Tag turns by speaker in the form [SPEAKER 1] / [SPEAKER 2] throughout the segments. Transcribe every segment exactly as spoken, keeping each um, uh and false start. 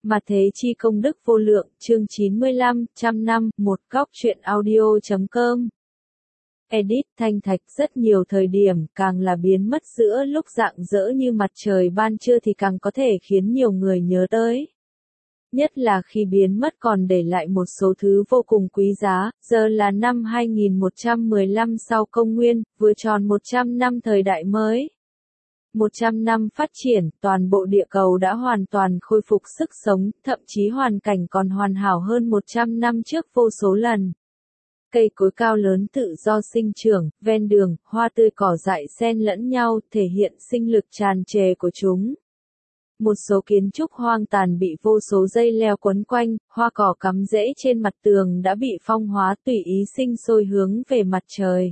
[SPEAKER 1] Mà thế chi công đức vô lượng, chương chín mươi lăm, trăm năm, một góc truyện audio.com. Edit Thanh Thạch rất nhiều thời điểm càng là biến mất giữa lúc rạng rỡ như mặt trời ban trưa thì càng có thể khiến nhiều người nhớ tới. Nhất là khi biến mất còn để lại một số thứ vô cùng quý giá, giờ là năm hai nghìn một trăm mười lăm sau công nguyên, vừa tròn một trăm năm thời đại mới. một trăm năm phát triển, toàn bộ địa cầu đã hoàn toàn khôi phục sức sống, thậm chí hoàn cảnh còn hoàn hảo hơn một trăm năm trước vô số lần. Cây cối cao lớn tự do sinh trưởng, ven đường, hoa tươi cỏ dại xen lẫn nhau, thể hiện sinh lực tràn trề của chúng. Một số kiến trúc hoang tàn bị vô số dây leo quấn quanh, hoa cỏ cắm rễ trên mặt tường đã bị phong hóa tùy ý sinh sôi hướng về mặt trời.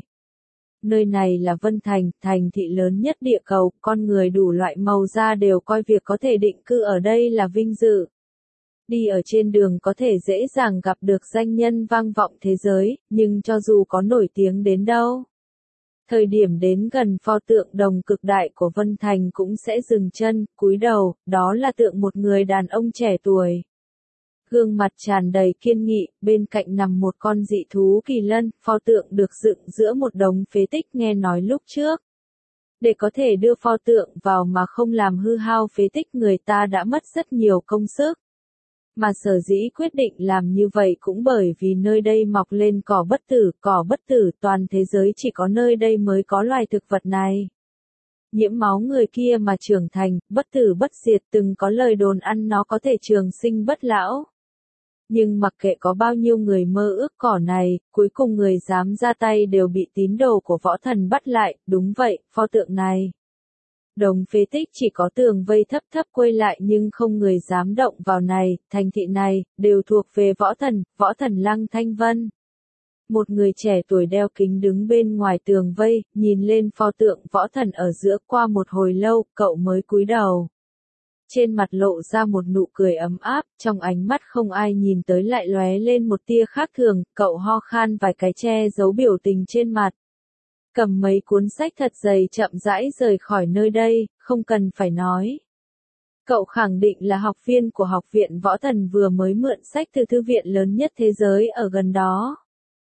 [SPEAKER 1] Nơi này là Vân Thành, thành thị lớn nhất địa cầu, con người đủ loại màu da đều coi việc có thể định cư ở đây là vinh dự. Đi ở trên đường có thể dễ dàng gặp được danh nhân vang vọng thế giới, nhưng cho dù có nổi tiếng đến đâu, thời điểm đến gần pho tượng đồng cực đại của Vân Thành cũng sẽ dừng chân, cúi đầu, đó là tượng một người đàn ông trẻ tuổi. Gương mặt tràn đầy kiên nghị, bên cạnh nằm một con dị thú kỳ lân, pho tượng được dựng giữa một đống phế tích nghe nói lúc trước. Để có thể đưa pho tượng vào mà không làm hư hao phế tích người ta đã mất rất nhiều công sức. Mà sở dĩ quyết định làm như vậy cũng bởi vì nơi đây mọc lên cỏ bất tử, cỏ bất tử toàn thế giới chỉ có nơi đây mới có loài thực vật này. Nhiễm máu người kia mà trưởng thành, bất tử bất diệt từng có lời đồn ăn nó có thể trường sinh bất lão. Nhưng mặc kệ có bao nhiêu người mơ ước cỏ này, cuối cùng người dám ra tay đều bị tín đồ của võ thần bắt lại, đúng vậy, pho tượng này. Đồng phế tích chỉ có tường vây thấp thấp quây lại nhưng không người dám động vào này, thành thị này, đều thuộc về võ thần, võ thần Lăng Thanh Vân. Một người trẻ tuổi đeo kính đứng bên ngoài tường vây, nhìn lên pho tượng võ thần ở giữa qua một hồi lâu, cậu mới cúi đầu. Trên mặt lộ ra một nụ cười ấm áp, trong ánh mắt không ai nhìn tới lại lóe lên một tia khác thường, cậu ho khan vài cái che giấu biểu tình trên mặt. Cầm mấy cuốn sách thật dày chậm rãi rời khỏi nơi đây, không cần phải nói. Cậu khẳng định là học viên của học viện võ thần vừa mới mượn sách từ thư viện lớn nhất thế giới ở gần đó.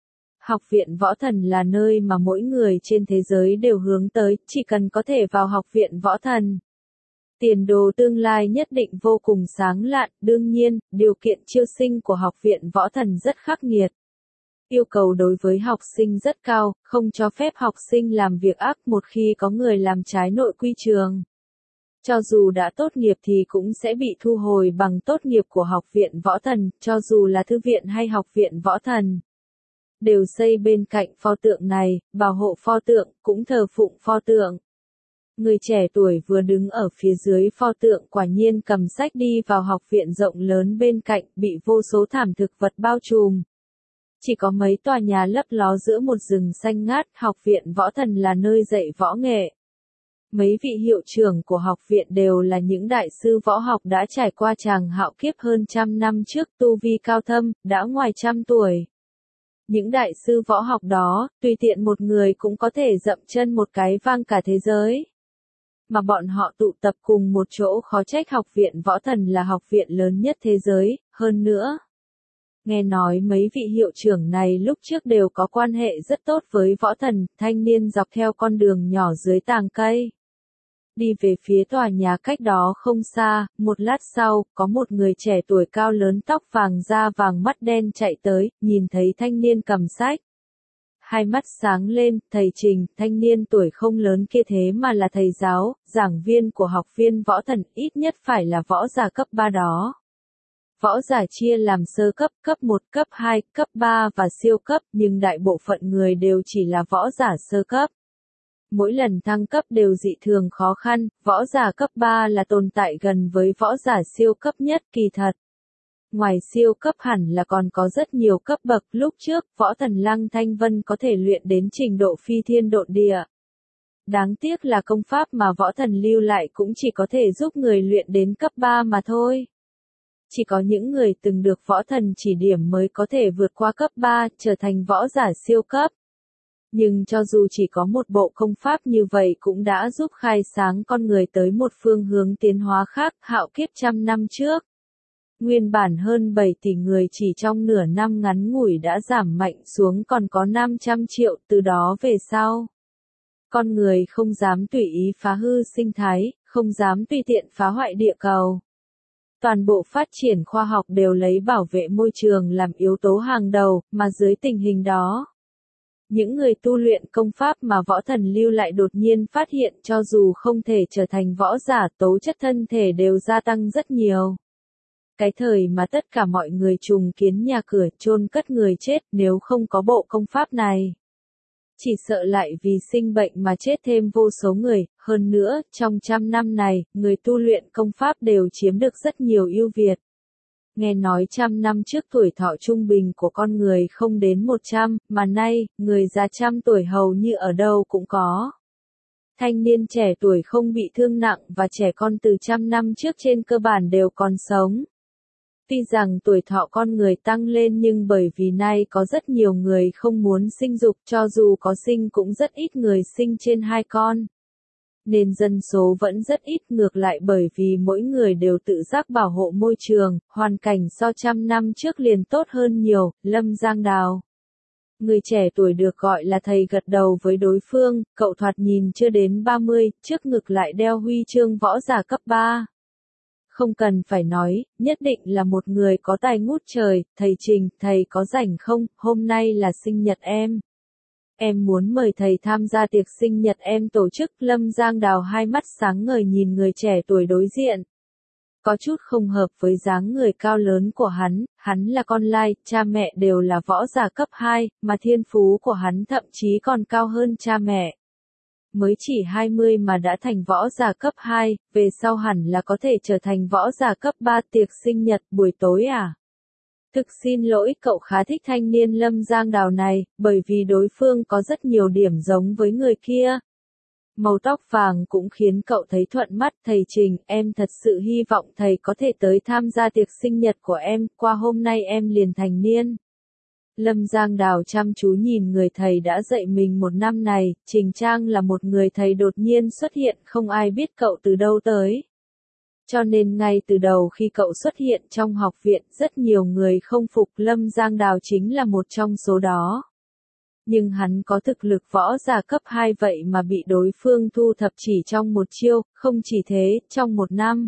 [SPEAKER 1] Học viện võ thần là nơi mà mỗi người trên thế giới đều hướng tới, chỉ cần có thể vào học viện võ thần. Tiền đồ tương lai nhất định vô cùng sáng lạn, đương nhiên, điều kiện chiêu sinh của học viện võ thần rất khắc nghiệt. Yêu cầu đối với học sinh rất cao, không cho phép học sinh làm việc ác một khi có người làm trái nội quy trường. Cho dù đã tốt nghiệp thì cũng sẽ bị thu hồi bằng tốt nghiệp của học viện võ thần, cho dù là thư viện hay học viện võ thần. Đều xây bên cạnh pho tượng này, bảo hộ pho tượng, cũng thờ phụng pho tượng. Người trẻ tuổi vừa đứng ở phía dưới pho tượng quả nhiên cầm sách đi vào học viện rộng lớn bên cạnh, bị vô số thảm thực vật bao trùm. Chỉ có mấy tòa nhà lấp ló giữa một rừng xanh ngát, học viện võ thần là nơi dạy võ nghệ. Mấy vị hiệu trưởng của học viện đều là những đại sư võ học đã trải qua tràng hạo kiếp hơn trăm năm trước, tu vi cao thâm, đã ngoài trăm tuổi. Những đại sư võ học đó, tùy tiện một người cũng có thể dậm chân một cái vang cả thế giới. Mà bọn họ tụ tập cùng một chỗ khó trách học viện võ thần là học viện lớn nhất thế giới, hơn nữa. Nghe nói mấy vị hiệu trưởng này lúc trước đều có quan hệ rất tốt với võ thần, thanh niên dọc theo con đường nhỏ dưới tàng cây. Đi về phía tòa nhà cách đó không xa, một lát sau, có một người trẻ tuổi cao lớn tóc vàng da vàng mắt đen chạy tới, nhìn thấy thanh niên cầm sách. Hai mắt sáng lên, thầy Trình, thanh niên tuổi không lớn kia thế mà là thầy giáo, giảng viên của học viên võ thần, ít nhất phải là võ giả cấp ba đó. Võ giả chia làm sơ cấp, cấp một, cấp hai, cấp ba và siêu cấp, nhưng đại bộ phận người đều chỉ là võ giả sơ cấp. Mỗi lần thăng cấp đều dị thường khó khăn, võ giả cấp ba là tồn tại gần với võ giả siêu cấp nhất kỳ thật. Ngoài siêu cấp hẳn là còn có rất nhiều cấp bậc, lúc trước, võ thần Lăng Thanh Vân có thể luyện đến trình độ phi thiên độn địa. Đáng tiếc là công pháp mà võ thần lưu lại cũng chỉ có thể giúp người luyện đến cấp ba mà thôi. Chỉ có những người từng được võ thần chỉ điểm mới có thể vượt qua cấp ba, trở thành võ giả siêu cấp. Nhưng cho dù chỉ có một bộ công pháp như vậy cũng đã giúp khai sáng con người tới một phương hướng tiến hóa khác, hạo kiếp trăm năm trước. Nguyên bản hơn bảy tỷ người chỉ trong nửa năm ngắn ngủi đã giảm mạnh xuống còn có năm trăm triệu, từ đó về sau. Con người không dám tùy ý phá hư sinh thái, không dám tùy tiện phá hoại địa cầu. Toàn bộ phát triển khoa học đều lấy bảo vệ môi trường làm yếu tố hàng đầu, mà dưới tình hình đó, những người tu luyện công pháp mà võ thần lưu lại đột nhiên phát hiện cho dù không thể trở thành võ giả, tố chất thân thể đều gia tăng rất nhiều. Cái thời mà tất cả mọi người trùng kiến nhà cửa, chôn cất người chết, nếu không có bộ công pháp này, chỉ sợ lại vì sinh bệnh mà chết thêm vô số người. Hơn nữa, trong trăm năm này, người tu luyện công pháp đều chiếm được rất nhiều ưu việt. Nghe nói trăm năm trước tuổi thọ trung bình của con người không đến một trăm, mà nay, người già trăm tuổi hầu như ở đâu cũng có. Thanh niên trẻ tuổi không bị thương nặng và trẻ con từ trăm năm trước trên cơ bản đều còn sống. Tuy rằng tuổi thọ con người tăng lên nhưng bởi vì nay có rất nhiều người không muốn sinh dục, cho dù có sinh cũng rất ít người sinh trên hai con. Nên dân số vẫn rất ít, ngược lại bởi vì mỗi người đều tự giác bảo hộ môi trường, hoàn cảnh so trăm năm trước liền tốt hơn nhiều. Lâm Giang Đào, người trẻ tuổi được gọi là thầy, gật đầu với đối phương. Cậu thoạt nhìn chưa đến ba mươi, trước ngực lại đeo huy chương võ giả cấp ba. Không cần phải nói, nhất định là một người có tài ngút trời. Thầy Trình, thầy có rảnh không? Hôm nay là sinh nhật em. Em muốn mời thầy tham gia tiệc sinh nhật em tổ chức. Lâm Giang Đào hai mắt sáng ngời nhìn người trẻ tuổi đối diện. Có chút không hợp với dáng người cao lớn của hắn, hắn là con lai, cha mẹ đều là võ giả cấp hai, mà thiên phú của hắn thậm chí còn cao hơn cha mẹ. Mới chỉ hai mươi mà đã thành võ giả cấp hai, về sau hẳn là có thể trở thành võ giả cấp ba. Tiệc sinh nhật buổi tối à? Thực xin lỗi, cậu khá thích thanh niên Lâm Giang Đào này, bởi vì đối phương có rất nhiều điểm giống với người kia. Màu tóc vàng cũng khiến cậu thấy thuận mắt. Thầy Trình, em thật sự hy vọng thầy có thể tới tham gia tiệc sinh nhật của em, qua hôm nay em liền thành niên. Lâm Giang Đào chăm chú nhìn người thầy đã dạy mình một năm này. Trình Trang là một người thầy đột nhiên xuất hiện, không ai biết cậu từ đâu tới. Cho nên ngay từ đầu khi cậu xuất hiện trong học viện, rất nhiều người không phục. Lâm Giang Đào chính là một trong số đó. Nhưng hắn có thực lực võ giả cấp hai vậy mà bị đối phương thu thập chỉ trong một chiêu. Không chỉ thế, trong một năm,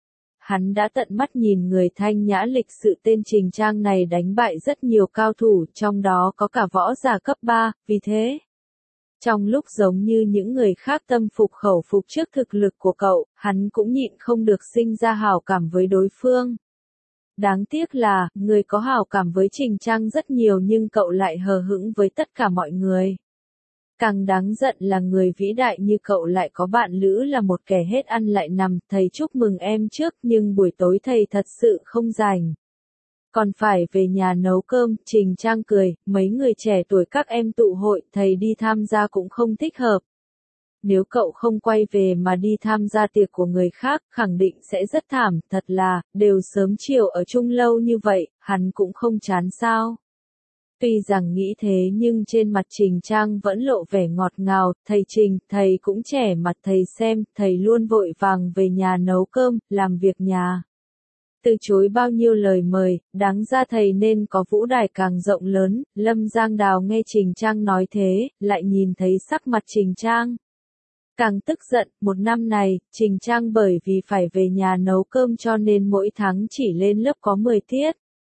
[SPEAKER 1] hắn đã tận mắt nhìn người thanh nhã lịch sự tên Trình Trang này đánh bại rất nhiều cao thủ, trong đó có cả võ giả cấp ba. Vì thế, trong lúc giống như những người khác tâm phục khẩu phục trước thực lực của cậu, hắn cũng nhịn không được sinh ra hảo cảm với đối phương. Đáng tiếc là, người có hảo cảm với Trình Trang rất nhiều nhưng cậu lại hờ hững với tất cả mọi người. Càng đáng giận là người vĩ đại như cậu lại có bạn lữ là một kẻ hết ăn lại nằm. Thầy chúc mừng em trước, nhưng buổi tối thầy thật sự không rảnh. Còn phải về nhà nấu cơm. Trình Trang cười, mấy người trẻ tuổi các em tụ hội, thầy đi tham gia cũng không thích hợp. Nếu cậu không quay về mà đi tham gia tiệc của người khác, khẳng định sẽ rất thảm. Thật là, đều sớm chiều ở chung lâu như vậy, hắn cũng không chán sao. Tuy rằng nghĩ thế nhưng trên mặt Trình Trang vẫn lộ vẻ ngọt ngào. Thầy Trình, thầy cũng trẻ mặt thầy xem, thầy luôn vội vàng về nhà nấu cơm, làm việc nhà. Từ chối bao nhiêu lời mời, đáng ra thầy nên có vũ đài càng rộng lớn. Lâm Giang Đào nghe Trình Trang nói thế, lại nhìn thấy sắc mặt Trình Trang càng tức giận. Một năm này, Trình Trang bởi vì phải về nhà nấu cơm cho nên mỗi tháng chỉ lên lớp có mười tiết.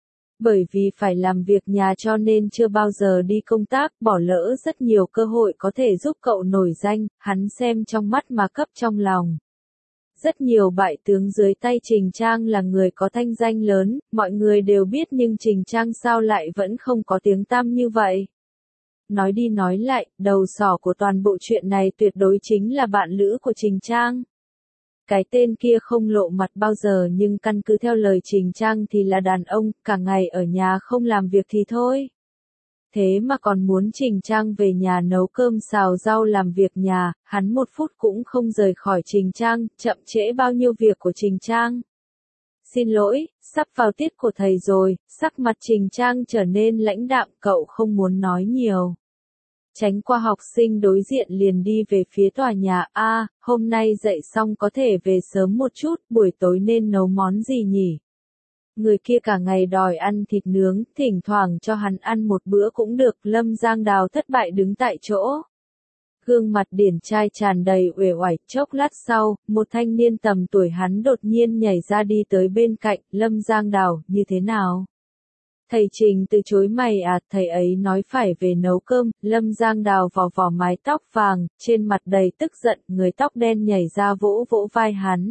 [SPEAKER 1] Bởi vì phải làm việc nhà cho nên chưa bao giờ đi công tác, bỏ lỡ rất nhiều cơ hội có thể giúp cậu nổi danh. Hắn xem trong mắt mà cấp trong lòng. Rất nhiều bại tướng dưới tay Trình Trang là người có thanh danh lớn, mọi người đều biết nhưng Trình Trang sao lại vẫn không có tiếng tăm như vậy. Nói đi nói lại, đầu sỏ của toàn bộ chuyện này tuyệt đối chính là bạn lữ của Trình Trang. Cái tên kia không lộ mặt bao giờ nhưng căn cứ theo lời Trình Trang thì là đàn ông, cả ngày ở nhà không làm việc thì thôi. Thế mà còn muốn Trình Trang về nhà nấu cơm xào rau làm việc nhà, hắn một phút cũng không rời khỏi Trình Trang, chậm trễ bao nhiêu việc của Trình Trang. Xin lỗi, sắp vào tiết của thầy rồi. Sắc mặt Trình Trang trở nên lãnh đạm, cậu không muốn nói nhiều. Tránh qua học sinh đối diện liền đi về phía tòa nhà. A, à, hôm nay dậy xong có thể về sớm một chút, buổi tối nên nấu món gì nhỉ? Người kia cả ngày đòi ăn thịt nướng, thỉnh thoảng cho hắn ăn một bữa cũng được, Lâm Giang Đào thất bại đứng tại chỗ. Gương mặt điển trai tràn đầy uể oải, chốc lát sau, một thanh niên tầm tuổi hắn đột nhiên nhảy ra đi tới bên cạnh, Lâm Giang Đào, như thế nào? Thầy Trình từ chối mày à, thầy ấy nói phải về nấu cơm, Lâm Giang Đào vò vò mái tóc vàng, trên mặt đầy tức giận, người tóc đen nhảy ra vỗ vỗ vai hắn.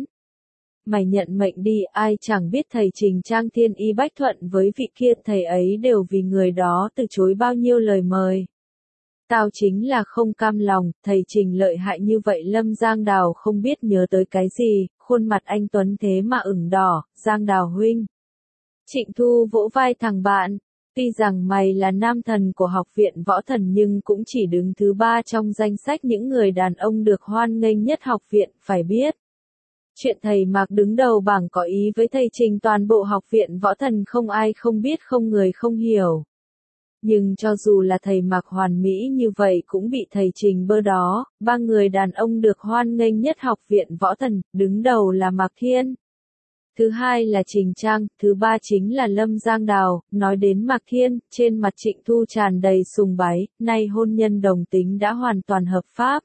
[SPEAKER 1] Mày nhận mệnh đi, ai chẳng biết thầy Trình Trang thiên y bách thuận với vị kia, thầy ấy đều vì người đó từ chối bao nhiêu lời mời. Tao chính là không cam lòng, thầy Trình lợi hại như vậy. Lâm Giang Đào không biết nhớ tới cái gì, khuôn mặt anh Tuấn thế mà ửng đỏ, Giang Đào huynh. Trịnh Thu vỗ vai thằng bạn, tuy rằng mày là nam thần của học viện võ thần nhưng cũng chỉ đứng thứ ba trong danh sách những người đàn ông được hoan nghênh nhất học viện, phải biết. Chuyện thầy Mạc đứng đầu bảng có ý với thầy Trình toàn bộ học viện võ thần không ai không biết, không người không hiểu. Nhưng cho dù là thầy Mạc hoàn mỹ như vậy cũng bị thầy Trình bơ đó, ba người đàn ông được hoan nghênh nhất học viện võ thần, đứng đầu là Mạc Thiên. Thứ hai là Trình Trang, thứ ba chính là Lâm Giang Đào. Nói đến Mạc Thiên, trên mặt Trịnh Thu tràn đầy sùng bái, nay hôn nhân đồng tính đã hoàn toàn hợp pháp.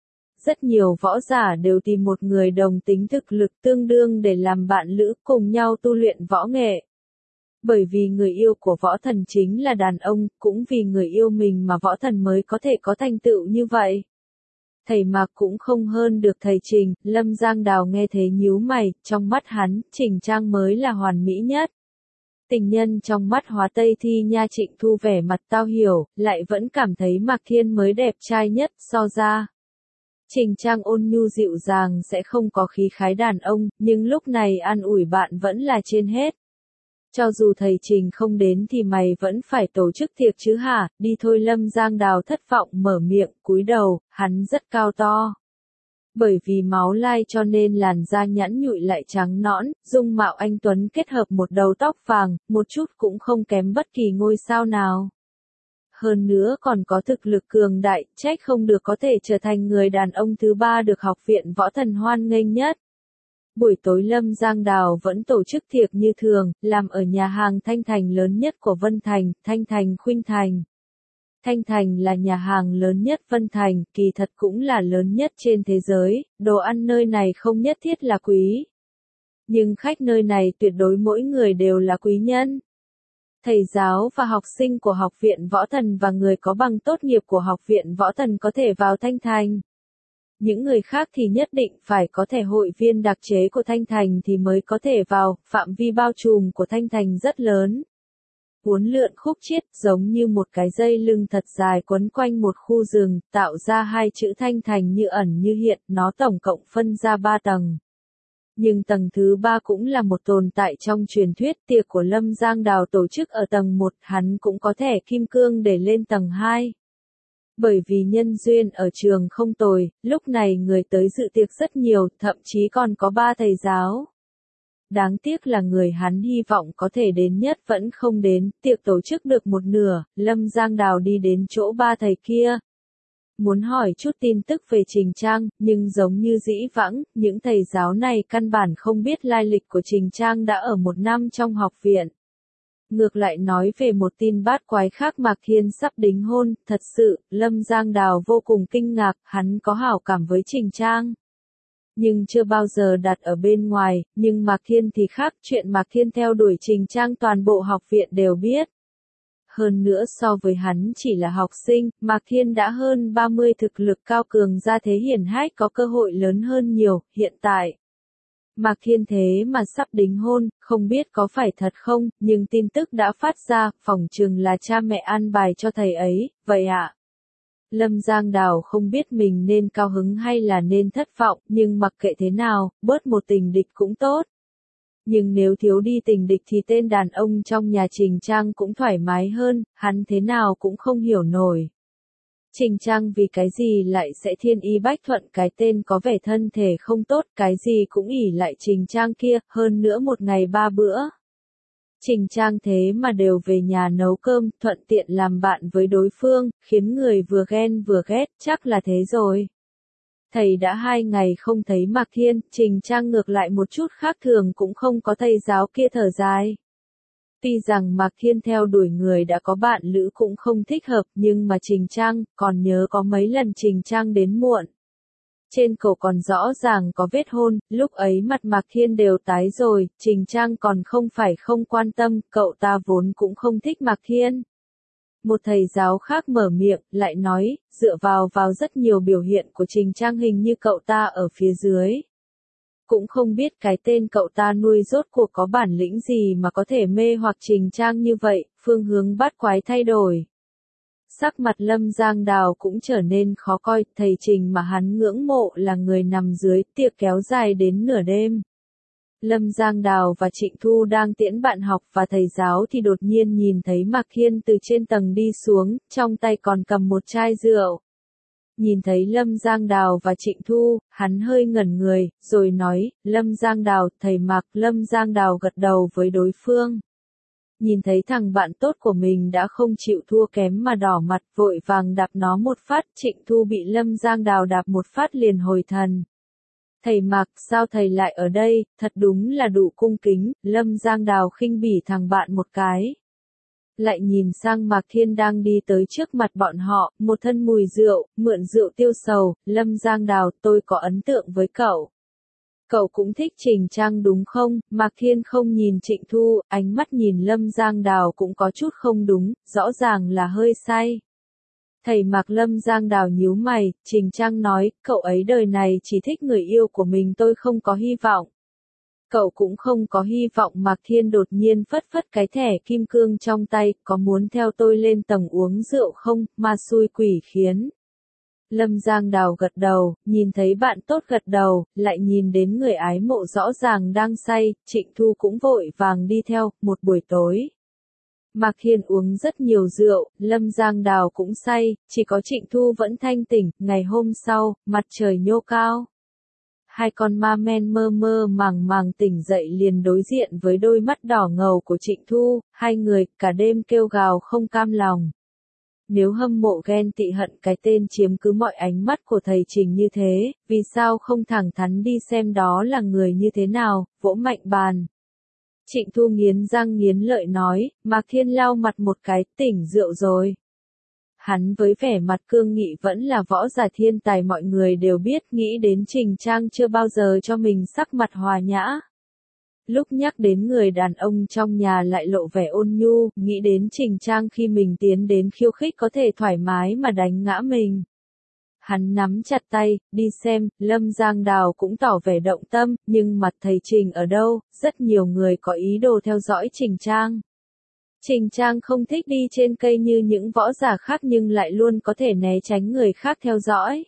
[SPEAKER 1] Rất nhiều võ giả đều tìm một người đồng tính thực lực tương đương để làm bạn lữ, cùng nhau tu luyện võ nghệ. Bởi vì người yêu của võ thần chính là đàn ông, cũng vì người yêu mình mà võ thần mới có thể có thành tựu như vậy. Thầy Mạc cũng không hơn được thầy Trình, Lâm Giang Đào nghe thế nhíu mày, trong mắt hắn, Trình Trang mới là hoàn mỹ nhất. Tình nhân trong mắt Hóa Tây Thi Nha. Trịnh Thu vẻ mặt tao hiểu, lại vẫn cảm thấy Mạc Thiên mới đẹp trai nhất, so ra. Trình Trang ôn nhu dịu dàng sẽ không có khí khái đàn ông, nhưng lúc này an ủi bạn vẫn là trên hết. Cho dù thầy Trình không đến thì mày vẫn phải tổ chức tiệc chứ hả, đi thôi. Lâm Giang Đào thất vọng mở miệng, cúi đầu, hắn rất cao to. Bởi vì máu lai cho nên làn da nhẵn nhụi lại trắng nõn, dung mạo anh Tuấn kết hợp một đầu tóc vàng, một chút cũng không kém bất kỳ ngôi sao nào. Hơn nữa còn có thực lực cường đại, trách không được có thể trở thành người đàn ông thứ ba được học viện võ thần hoan nghênh nhất. Buổi tối Lâm Giang Đào vẫn tổ chức tiệc như thường, làm ở nhà hàng Thanh Thành lớn nhất của Vân Thành, Thanh Thành Khuynh Thành. Thanh Thành là nhà hàng lớn nhất Vân Thành, kỳ thật cũng là lớn nhất trên thế giới, đồ ăn nơi này không nhất thiết là quý. Nhưng khách nơi này tuyệt đối mỗi người đều là quý nhân. Thầy giáo và học sinh của học viện võ thần và người có bằng tốt nghiệp của học viện võ thần có thể vào Thanh Thành. Những người khác thì nhất định phải có thẻ hội viên đặc chế của Thanh Thành thì mới có thể vào, phạm vi bao trùm của Thanh Thành rất lớn. Uốn lượn khúc chiết giống như một cái dây lưng thật dài quấn quanh một khu rừng, tạo ra hai chữ Thanh Thành như ẩn như hiện, nó tổng cộng phân ra ba tầng. Nhưng tầng thứ ba cũng là một tồn tại trong truyền thuyết. Tiệc của Lâm Giang Đào tổ chức ở tầng một, hắn cũng có thẻ kim cương để lên tầng hai. Bởi vì nhân duyên ở trường không tồi, lúc này người tới dự tiệc rất nhiều, thậm chí còn có ba thầy giáo. Đáng tiếc là người hắn hy vọng có thể đến nhất vẫn không đến, tiệc tổ chức được một nửa, Lâm Giang Đào đi đến chỗ ba thầy kia. Muốn hỏi chút tin tức về Trình Trang, nhưng giống như dĩ vãng, những thầy giáo này căn bản không biết lai lịch của Trình Trang đã ở một năm trong học viện. Ngược lại nói về một tin bát quái khác, Mạc Thiên sắp đính hôn, thật sự, Lâm Giang Đào vô cùng kinh ngạc, hắn có hảo cảm với Trình Trang. Nhưng chưa bao giờ đặt ở bên ngoài, nhưng Mạc Thiên thì khác, chuyện Mạc Thiên theo đuổi Trình Trang toàn bộ học viện đều biết. Hơn nữa so với hắn chỉ là học sinh, Mạc Thiên đã hơn ba mươi, thực lực cao cường, ra thế hiển hách, có cơ hội lớn hơn nhiều. Hiện tại Mạc Thiên thế mà sắp đính hôn, không biết có phải thật không, nhưng tin tức đã phát ra, phỏng chừng là cha mẹ an bài cho thầy ấy, vậy ạ. À? Lâm Giang Đào không biết mình nên cao hứng hay là nên thất vọng, nhưng mặc kệ thế nào, bớt một tình địch cũng tốt. Nhưng nếu thiếu đi tình địch thì tên đàn ông trong nhà Trình Trang cũng thoải mái hơn, hắn thế nào cũng không hiểu nổi. Trình Trang vì cái gì lại sẽ thiên y bách thuận, cái tên có vẻ thân thể không tốt, cái gì cũng ỷ lại Trình Trang kia, hơn nữa một ngày ba bữa. Trình Trang thế mà đều về nhà nấu cơm, thuận tiện làm bạn với đối phương, khiến người vừa ghen vừa ghét, chắc là thế rồi. Thầy đã hai ngày không thấy Mạc Thiên, Trình Trang ngược lại một chút khác thường cũng không có, thầy giáo kia thở dài. Tuy rằng Mạc Thiên theo đuổi người đã có bạn lữ cũng không thích hợp, nhưng mà Trình Trang, còn nhớ có mấy lần Trình Trang đến muộn. Trên cổ còn rõ ràng có vết hôn, lúc ấy mặt Mạc Thiên đều tái rồi, Trình Trang còn không phải không quan tâm, cậu ta vốn cũng không thích Mạc Thiên. Một thầy giáo khác mở miệng, lại nói, dựa vào vào rất nhiều biểu hiện của Trình Trang hình như cậu ta ở phía dưới. Cũng không biết cái tên cậu ta nuôi rốt cuộc có bản lĩnh gì mà có thể mê hoặc Trình Trang như vậy, phương hướng bát quái thay đổi. Sắc mặt Lâm Giang Đào cũng trở nên khó coi, thầy Trình mà hắn ngưỡng mộ là người nằm dưới tiệc kéo dài đến nửa đêm. Lâm Giang Đào và Trịnh Thu đang tiễn bạn học và thầy giáo thì đột nhiên nhìn thấy Mạc Thiên từ trên tầng đi xuống, trong tay còn cầm một chai rượu. Nhìn thấy Lâm Giang Đào và Trịnh Thu, hắn hơi ngẩn người, rồi nói, Lâm Giang Đào, thầy Mạc. Lâm Giang Đào gật đầu với đối phương. Nhìn thấy thằng bạn tốt của mình đã không chịu thua kém mà đỏ mặt, vội vàng đạp nó một phát, Trịnh Thu bị Lâm Giang Đào đạp một phát liền hồi thần. Thầy Mạc, sao thầy lại ở đây, thật đúng là đủ cung kính. Lâm Giang Đào khinh bỉ thằng bạn một cái. Lại nhìn sang Mạc Thiên đang đi tới trước mặt bọn họ, một thân mùi rượu, mượn rượu tiêu sầu. Lâm Giang Đào, tôi có ấn tượng với cậu. Cậu cũng thích Trình Trang đúng không? Mạc Thiên không nhìn Trịnh Thu, ánh mắt nhìn Lâm Giang Đào cũng có chút không đúng, rõ ràng là hơi say. Thầy Mạc. Lâm Giang Đào nhíu mày, Trình Trang nói, cậu ấy đời này chỉ thích người yêu của mình, tôi không có hy vọng. Cậu cũng không có hy vọng. Mạc Thiên đột nhiên phất phất cái thẻ kim cương trong tay, có muốn theo tôi lên tầng uống rượu không, ma xui quỷ khiến. Lâm Giang Đào gật đầu, nhìn thấy bạn tốt gật đầu, lại nhìn đến người ái mộ rõ ràng đang say, Trịnh Thu cũng vội vàng đi theo. Một buổi tối, Mạc Thiên uống rất nhiều rượu, Lâm Giang Đào cũng say, chỉ có Trịnh Thu vẫn thanh tỉnh. Ngày hôm sau, mặt trời nhô cao. Hai con ma men mơ mơ màng màng tỉnh dậy liền đối diện với đôi mắt đỏ ngầu của Trịnh Thu, hai người cả đêm kêu gào không cam lòng. Nếu hâm mộ ghen tị hận cái tên chiếm cứ mọi ánh mắt của thầy Trình như thế, vì sao không thẳng thắn đi xem đó là người như thế nào, vỗ mạnh bàn. Trịnh Thu nghiến răng nghiến lợi nói, Mạc Thiên lau mặt một cái, tỉnh rượu rồi. Hắn với vẻ mặt cương nghị vẫn là võ giả thiên tài, mọi người đều biết, nghĩ đến Trình Trang chưa bao giờ cho mình sắc mặt hòa nhã. Lúc nhắc đến người đàn ông trong nhà lại lộ vẻ ôn nhu, nghĩ đến Trình Trang khi mình tiến đến khiêu khích có thể thoải mái mà đánh ngã mình. Hắn nắm chặt tay, đi xem. Lâm Giang Đào cũng tỏ vẻ động tâm, nhưng mặt thầy Trình ở đâu, rất nhiều người có ý đồ theo dõi Trình Trang. Trình Trang không thích đi trên cây như những võ giả khác nhưng lại luôn có thể né tránh người khác theo dõi.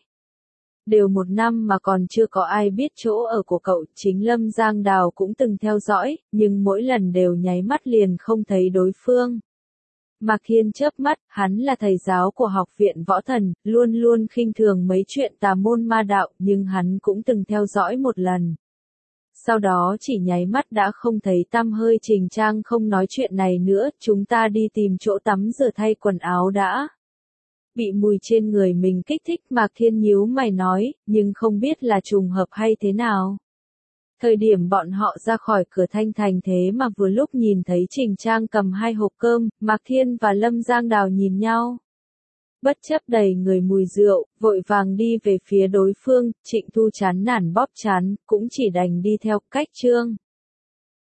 [SPEAKER 1] Đều một năm mà còn chưa có ai biết chỗ ở của cậu, chính Lâm Giang Đào cũng từng theo dõi, nhưng mỗi lần đều nháy mắt liền không thấy đối phương. Mạc Thiên chớp mắt, hắn là thầy giáo của học viện võ thần, luôn luôn khinh thường mấy chuyện tà môn ma đạo, nhưng hắn cũng từng theo dõi một lần. Sau đó chỉ nháy mắt đã không thấy tăm hơi. Trình Trang không nói chuyện này nữa, chúng ta đi tìm chỗ tắm rửa thay quần áo đã. Bị mùi trên người mình kích thích, Mạc Thiên nhíu mày nói, nhưng không biết là trùng hợp hay thế nào. Thời điểm bọn họ ra khỏi cửa Thanh Thành thế mà vừa lúc nhìn thấy Trình Trang cầm hai hộp cơm, Mạc Thiên và Lâm Giang Đào nhìn nhau. Bất chấp đầy người mùi rượu, vội vàng đi về phía đối phương. Trịnh Thu chán nản bóp chán, cũng chỉ đành đi theo cách Trương.